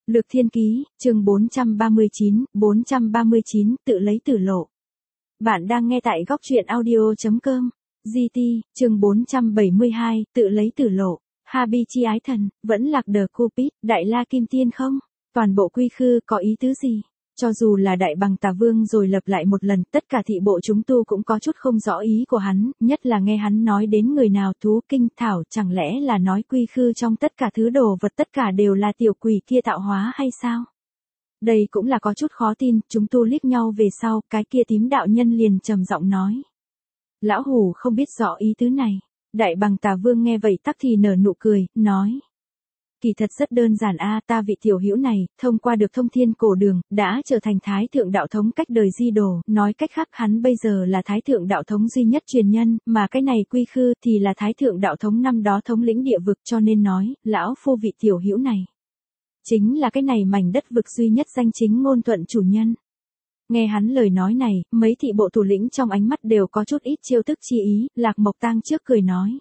Lược Thiên Ký, chương 439, tự lấy tử lộ. Bạn đang nghe tại góc truyện audio.com. GT, chương 472, tự lấy tử lộ. Habi chi ái thần, vẫn lạc đờ Cupid, Đại La Kim Tiên không? Toàn bộ quy khư có ý tứ gì? Cho dù là Đại Bằng Tà Vương rồi lập lại một lần, tất cả thị bộ chúng tu cũng có chút không rõ ý của hắn, nhất là nghe hắn nói đến người nào thú kinh thảo, chẳng lẽ là nói quy khư trong tất cả thứ đồ vật tất cả đều là tiểu quỷ kia tạo hóa hay sao? Đây cũng là có chút khó tin, chúng tu liếc nhau về sau, cái kia tím đạo nhân liền trầm giọng nói. Lão hủ không biết rõ ý tứ này. Đại Bằng Tà Vương nghe vậy tắc thì nở nụ cười, nói. Kỳ thật rất đơn giản ta vị tiểu hữu này, thông qua được thông thiên cổ đường, đã trở thành Thái Thượng Đạo Thống cách đời di đồ, nói cách khác hắn bây giờ là Thái Thượng Đạo Thống duy nhất truyền nhân, mà cái này quy khư thì là Thái Thượng Đạo Thống năm đó thống lĩnh địa vực cho nên nói, lão phu vị tiểu hữu này. Chính là cái này mảnh đất vực duy nhất danh chính ngôn thuận chủ nhân. Nghe hắn lời nói này, mấy thị bộ thủ lĩnh trong ánh mắt đều có chút ít chiêu thức chi ý, Lạc Mộc Tang trước cười nói.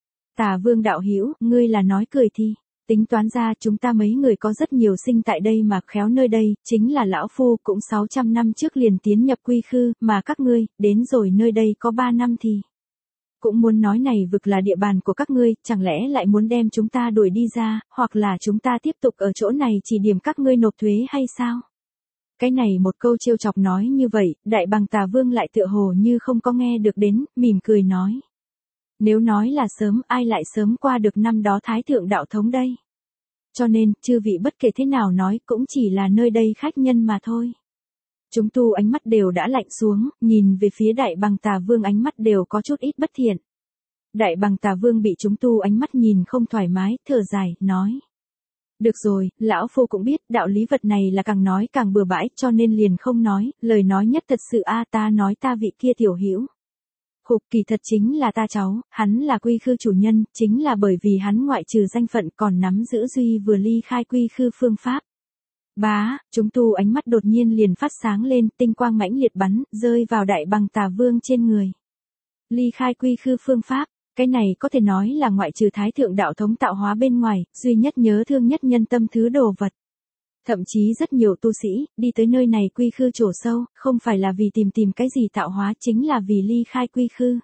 Tà Vương đạo hữu, ngươi là nói cười thì. Tính toán ra chúng ta mấy người có rất nhiều sinh tại đây mà khéo nơi đây, chính là lão phu cũng 600 năm trước liền tiến nhập quy khư, mà các ngươi, đến rồi nơi đây có 3 năm thì. Cũng muốn nói này vực là địa bàn của các ngươi, chẳng lẽ lại muốn đem chúng ta đuổi đi ra, hoặc là chúng ta tiếp tục ở chỗ này chỉ điểm các ngươi nộp thuế hay sao? Cái này một câu trêu chọc nói như vậy, Đại Bằng Tà Vương lại tựa hồ như không có nghe được đến, mỉm cười nói. Nếu nói là sớm, ai lại sớm qua được năm đó Thái Thượng Đạo Thống đây? Cho nên, chư vị bất kể thế nào nói cũng chỉ là nơi đây khách nhân mà thôi. Chúng tu ánh mắt đều đã lạnh xuống, nhìn về phía Đại Bằng Tà Vương ánh mắt đều có chút ít bất thiện. Đại Bằng Tà Vương bị chúng tu ánh mắt nhìn không thoải mái, thở dài, nói. Được rồi, lão phu cũng biết, đạo lý vật này là càng nói càng bừa bãi, cho nên liền không nói, lời nói nhất thật sự ta nói ta vị kia tiểu hữu. Hục kỳ thật chính là ta cháu, hắn là quy khư chủ nhân, chính là bởi vì hắn ngoại trừ danh phận còn nắm giữ duy vừa ly khai quy khư phương pháp. Bá, chúng tu ánh mắt đột nhiên liền phát sáng lên, tinh quang mãnh liệt bắn, rơi vào Đại Bằng Tà Vương trên người. Ly khai quy khư phương pháp, cái này có thể nói là ngoại trừ Thái Thượng Đạo Thống tạo hóa bên ngoài, duy nhất nhớ thương nhất nhân tâm thứ đồ vật. Thậm chí rất nhiều tu sĩ, đi tới nơi này quy khư trổ sâu, không phải là vì tìm cái gì tạo hóa, chính là vì ly khai quy khư.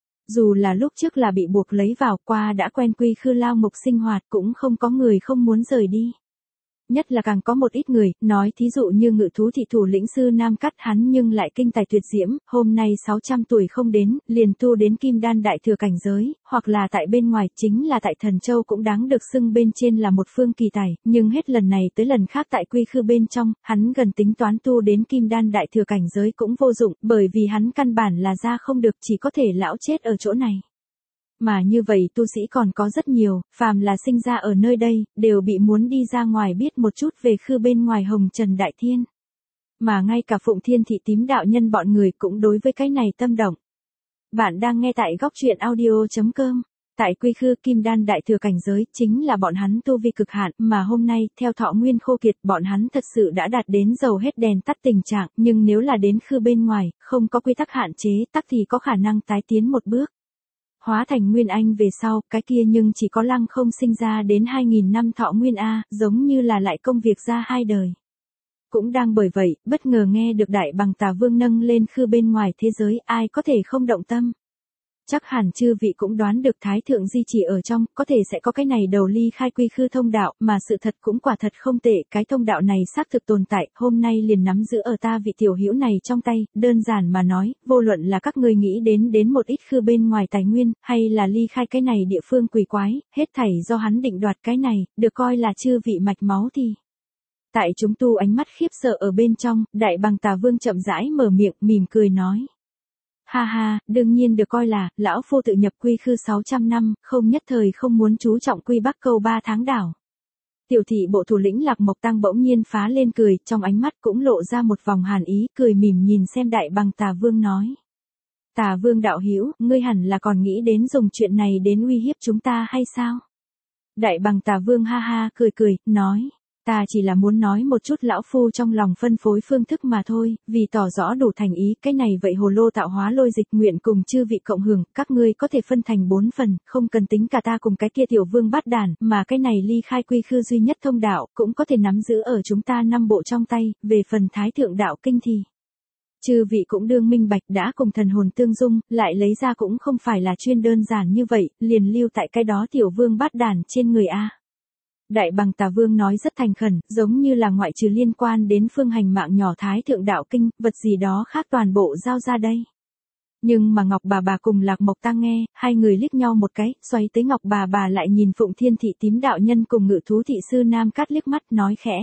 Dù là lúc trước là bị buộc lấy vào qua đã quen quy khư lao mục sinh hoạt cũng không có người không muốn rời đi. Nhất là càng có một ít người, nói thí dụ như Ngự Thú thị thủ lĩnh sư Nam Cắt hắn nhưng lại kinh tài tuyệt diễm, hôm nay 600 tuổi không đến, liền tu đến kim đan đại thừa cảnh giới, hoặc là tại bên ngoài, chính là tại Thần Châu cũng đáng được xưng bên trên là một phương kỳ tài, nhưng hết lần này tới lần khác tại quy khư bên trong, hắn gần tính toán tu đến kim đan đại thừa cảnh giới cũng vô dụng, bởi vì hắn căn bản là ra không được, chỉ có thể lão chết ở chỗ này. Mà như vậy tu sĩ còn có rất nhiều, phàm là sinh ra ở nơi đây, đều bị muốn đi ra ngoài biết một chút về khư bên ngoài hồng trần đại thiên. Mà ngay cả Phụng Thiên thị tím đạo nhân bọn người cũng đối với cái này tâm động. Bạn đang nghe tại góc truyện audio.com. Tại quy khư kim đan đại thừa cảnh giới chính là bọn hắn tu vi cực hạn, mà hôm nay, theo thọ nguyên khô kiệt, bọn hắn thật sự đã đạt đến dầu hết đèn tắt tình trạng, nhưng nếu là đến khư bên ngoài, không có quy tắc hạn chế, tắc thì có khả năng tái tiến một bước. Hóa thành Nguyên Anh về sau, cái kia nhưng chỉ có lăng không sinh ra đến 2.000 năm thọ nguyên giống như là lại công việc ra 2 đời. Cũng đang bởi vậy, bất ngờ nghe được Đại Bằng Tà Vương nâng lên khư bên ngoài thế giới, ai có thể không động tâm. Chắc hẳn chư vị cũng đoán được Thái Thượng di chỉ ở trong, có thể sẽ có cái này đầu ly khai quy khư thông đạo, mà sự thật cũng quả thật không tệ, cái thông đạo này xác thực tồn tại, hôm nay liền nắm giữ ở ta vị tiểu hữu này trong tay, đơn giản mà nói, vô luận là các ngươi nghĩ đến một ít khư bên ngoài tài nguyên, hay là ly khai cái này địa phương quỷ quái, hết thảy do hắn định đoạt cái này, được coi là chư vị mạch máu thì. Tại chúng tu ánh mắt khiếp sợ ở bên trong, Đại Bằng Tà Vương chậm rãi mở miệng, mỉm cười nói. Ha ha, đương nhiên được coi là, lão phu tự nhập quy khư 600 năm, không nhất thời không muốn chú trọng quy Bắc Câu 3 tháng đảo. Tiểu thị bộ thủ lĩnh Lạc Mộc Tang bỗng nhiên phá lên cười, trong ánh mắt cũng lộ ra một vòng hàn ý, cười mỉm nhìn xem Đại Bằng Tà Vương nói. Tà Vương đạo hữu, ngươi hẳn là còn nghĩ đến dùng chuyện này đến uy hiếp chúng ta hay sao? Đại Bằng Tà Vương ha ha cười, nói. Ta chỉ là muốn nói một chút lão phu trong lòng phân phối phương thức mà thôi, vì tỏ rõ đủ thành ý, cái này vậy hồ lô tạo hóa lôi dịch nguyện cùng chư vị cộng hưởng, các ngươi có thể phân thành 4 phần, không cần tính cả ta cùng cái kia tiểu vương bát đàn, mà cái này ly khai quy khư duy nhất thông đạo, cũng có thể nắm giữ ở chúng ta 5 bộ trong tay, về phần thái thượng đạo kinh thì. Chư vị cũng đương minh bạch đã cùng thần hồn tương dung, lại lấy ra cũng không phải là chuyên đơn giản như vậy, liền lưu tại cái đó tiểu vương bát đàn trên người A. Đại Bằng Tà Vương nói rất thành khẩn, giống như là ngoại trừ liên quan đến phương hành mạng nhỏ thái thượng đạo kinh, vật gì đó khác toàn bộ giao ra đây. Nhưng mà Ngọc bà cùng Lạc Mộc Tăng nghe, hai người liếc nhau một cái, xoay tới Ngọc bà lại nhìn Phụng Thiên Thị Tím đạo nhân cùng Ngự Thú Thị Sư Nam Cát liếc mắt nói khẽ.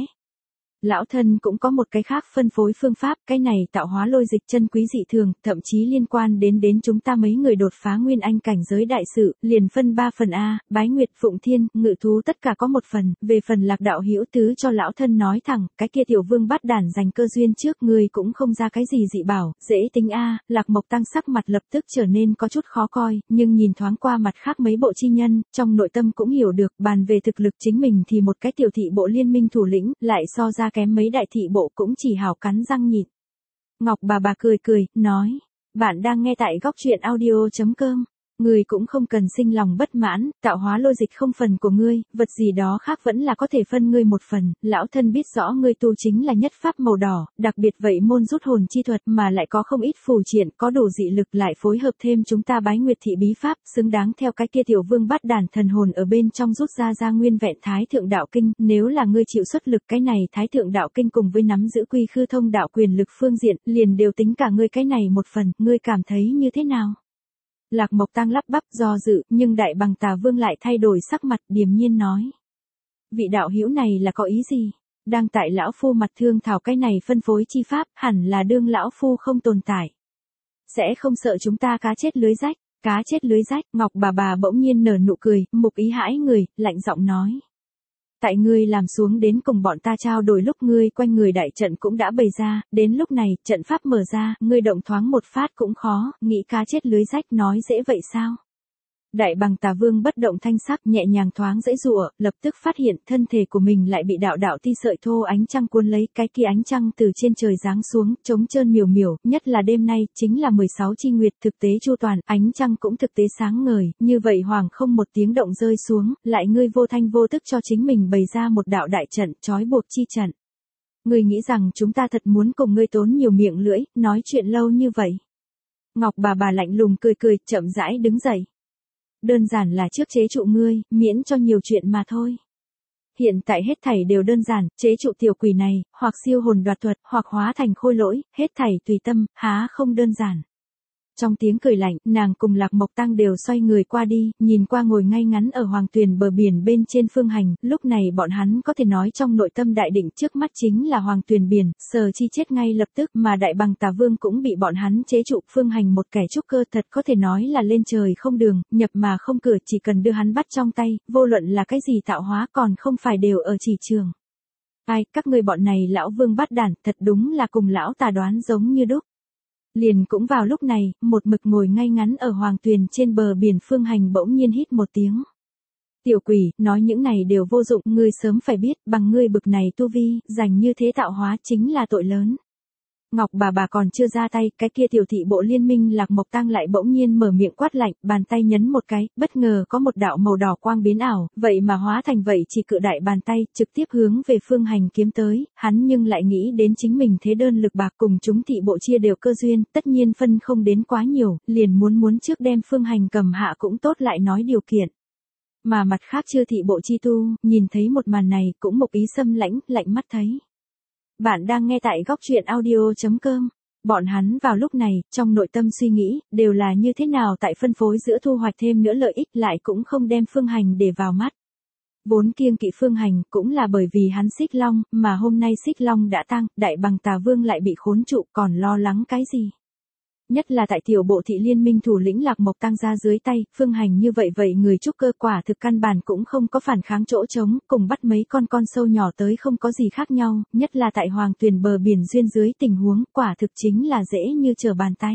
Lão thân cũng có một cái khác phân phối phương pháp, cái này tạo hóa lôi dịch chân quý dị thường, thậm chí liên quan đến chúng ta mấy người đột phá nguyên anh cảnh giới đại sự, liền phân 3 phần A, Bái Nguyệt, Phụng Thiên, Ngự Thú tất cả có một phần, về phần Lạc đạo hữu tứ cho lão thân nói thẳng, cái kia tiểu vương bát đàn giành cơ duyên trước người cũng không ra cái gì dị bảo, dễ tính A, Lạc Mộc Tăng sắc mặt lập tức trở nên có chút khó coi, nhưng nhìn thoáng qua mặt khác mấy bộ chi nhân, trong nội tâm cũng hiểu được, bàn về thực lực chính mình thì một cái tiểu thị bộ liên minh thủ lĩnh, lại so ra kém mấy đại thị bộ cũng chỉ hào cắn răng nhịn. Ngọc bà cười, nói, bạn đang nghe tại góc truyện audio.com. Ngươi cũng không cần sinh lòng bất mãn, tạo hóa lôi dịch không phần của ngươi, vật gì đó khác vẫn là có thể phân ngươi một phần, lão thân biết rõ ngươi tu chính là nhất pháp màu đỏ, đặc biệt vậy môn rút hồn chi thuật mà lại có không ít phù triện, có đủ dị lực lại phối hợp thêm chúng ta Bái Nguyệt thị bí pháp, xứng đáng theo cái kia tiểu vương bát đàn thần hồn ở bên trong rút ra nguyên vẹn thái thượng đạo kinh, nếu là ngươi chịu xuất lực cái này thái thượng đạo kinh cùng với nắm giữ quy khư thông đạo quyền lực phương diện, liền đều tính cả ngươi cái này một phần, ngươi cảm thấy như thế nào? Lạc Mộc Tăng lắp bắp do dự, nhưng Đại Bằng Tà Vương lại thay đổi sắc mặt, điềm nhiên nói. Vị đạo hữu này là có ý gì? Đang tại lão phu mặt thương thảo cái này phân phối chi pháp, hẳn là đương lão phu không tồn tại. Sẽ không sợ chúng ta cá chết lưới rách, cá chết lưới rách, Ngọc bà bỗng nhiên nở nụ cười, mục ý hãi người, lạnh giọng nói. Tại ngươi làm xuống đến cùng bọn ta trao đổi lúc ngươi quanh người đại trận cũng đã bày ra, đến lúc này, trận pháp mở ra, ngươi động thoáng một phát cũng khó, nghĩ cá chết lưới rách nói dễ vậy sao? Đại Bằng Tà Vương bất động thanh sắc nhẹ nhàng thoáng giãy giụa, lập tức phát hiện thân thể của mình lại bị đạo ti sợi thô ánh trăng cuốn lấy, cái kia ánh trăng từ trên trời giáng xuống, trống trơn miểu miểu, nhất là đêm nay, chính là 16 chi nguyệt thực tế chu toàn, ánh trăng cũng thực tế sáng ngời, như vậy hoàng không một tiếng động rơi xuống, lại ngươi vô thanh vô tức cho chính mình bày ra một đạo đại trận, trói buộc chi trận. Ngươi nghĩ rằng chúng ta thật muốn cùng ngươi tốn nhiều miệng lưỡi, nói chuyện lâu như vậy. Ngọc bà lạnh lùng cười, chậm rãi đứng dậy. Đơn giản là trước chế trụ ngươi, miễn cho nhiều chuyện mà thôi. Hiện tại hết thảy đều đơn giản, chế trụ tiểu quỷ này, hoặc siêu hồn đoạt thuật, hoặc hóa thành khôi lỗi, hết thảy tùy tâm, há không đơn giản. Trong tiếng cười lạnh, nàng cùng Lạc Mộc Tăng đều xoay người qua đi, nhìn qua ngồi ngay ngắn ở hoàng tuyền bờ biển bên trên phương hành, lúc này bọn hắn có thể nói trong nội tâm đại định trước mắt chính là hoàng tuyền biển, sờ chi chết ngay lập tức, mà Đại Bằng Tà Vương cũng bị bọn hắn chế trụ, phương hành một kẻ trúc cơ thật có thể nói là lên trời không đường, nhập mà không cửa, chỉ cần đưa hắn bắt trong tay, vô luận là cái gì tạo hóa còn không phải đều ở chỉ trường. Ai, các ngươi bọn này lão vương bát đản, thật đúng là cùng lão tà đoán giống như đúc. Liền cũng vào lúc này, một mực ngồi ngay ngắn ở hoàng tuyền trên bờ biển phương hành bỗng nhiên hít một tiếng. Tiểu quỷ, nói những này đều vô dụng, ngươi sớm phải biết, bằng ngươi bực này tu vi, dành như thế tạo hóa chính là tội lớn. Ngọc bà còn chưa ra tay, cái kia tiểu thị bộ liên minh Lạc Mộc Tăng lại bỗng nhiên mở miệng quát lạnh, bàn tay nhấn một cái, bất ngờ có một đạo màu đỏ quang biến ảo, vậy mà hóa thành vậy chỉ cự đại bàn tay, trực tiếp hướng về phương hành kiếm tới, hắn nhưng lại nghĩ đến chính mình thế đơn lực bạc cùng chúng thị bộ chia đều cơ duyên, tất nhiên phân không đến quá nhiều, liền muốn trước đem phương hành cầm hạ cũng tốt lại nói điều kiện. Mà mặt khác chưa thị bộ chi tu, nhìn thấy một màn này cũng một ý xâm lãnh, lạnh mắt thấy. Bạn đang nghe tại góc truyện audio.com. Bọn hắn vào lúc này, trong nội tâm suy nghĩ, đều là như thế nào tại phân phối giữa thu hoạch thêm nữa lợi ích lại cũng không đem phương hành để vào mắt. Vốn kiêng kỵ phương hành, cũng là bởi vì hắn xích long, mà hôm nay xích long đã tăng, Đại Bằng Tà Vương lại bị khốn trụ, còn lo lắng cái gì? Nhất là tại tiểu bộ thị liên minh thủ lĩnh Lạc Mộc Tăng ra dưới tay, phương hành như vậy người trúc cơ quả thực căn bản cũng không có phản kháng chỗ trống, cùng bắt mấy con sâu nhỏ tới không có gì khác nhau, nhất là tại hoàng tuyền bờ biển duyên dưới tình huống, quả thực chính là dễ như trở bàn tay.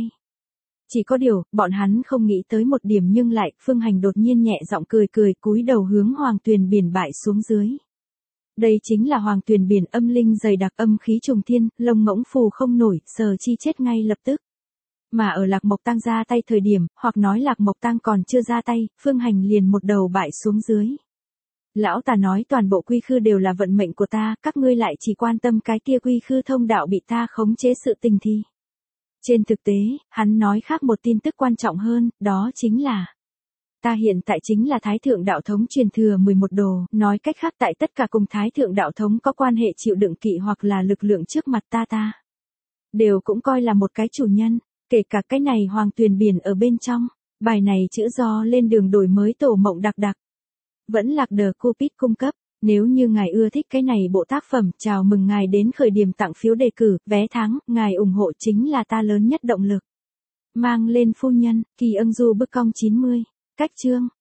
Chỉ có điều, bọn hắn không nghĩ tới một điểm nhưng lại, phương hành đột nhiên nhẹ giọng cười cúi đầu hướng hoàng tuyền biển bại xuống dưới. Đây chính là hoàng tuyền biển âm linh dày đặc âm khí trùng thiên, lông ngỗng phù không nổi, sờ chi chết ngay lập tức. Mà ở Lạc Mộc Tăng ra tay thời điểm, hoặc nói Lạc Mộc Tăng còn chưa ra tay, Phương Hành liền một đầu bại xuống dưới. Lão ta nói toàn bộ quy khư đều là vận mệnh của ta, các ngươi lại chỉ quan tâm cái kia quy khư thông đạo bị ta khống chế sự tình thì. Trên thực tế, hắn nói khác một tin tức quan trọng hơn, đó chính là ta hiện tại chính là Thái Thượng Đạo Thống truyền thừa 11 đồ, nói cách khác tại tất cả cùng Thái Thượng Đạo Thống có quan hệ chịu đựng kỵ hoặc là lực lượng trước mặt ta. Đều cũng coi là một cái chủ nhân, kể cả cái này hoàng tuyền biển ở bên trong, bài này chữ do lên đường đổi mới tổ mộng đặc đặc. Vẫn lạc The Cupid cung cấp, nếu như ngài ưa thích cái này bộ tác phẩm, chào mừng ngài đến khởi điểm tặng phiếu đề cử, vé thắng, ngài ủng hộ chính là ta lớn nhất động lực. Mang lên phu nhân, Kỳ Ưng Du bức cong 90, cách chương.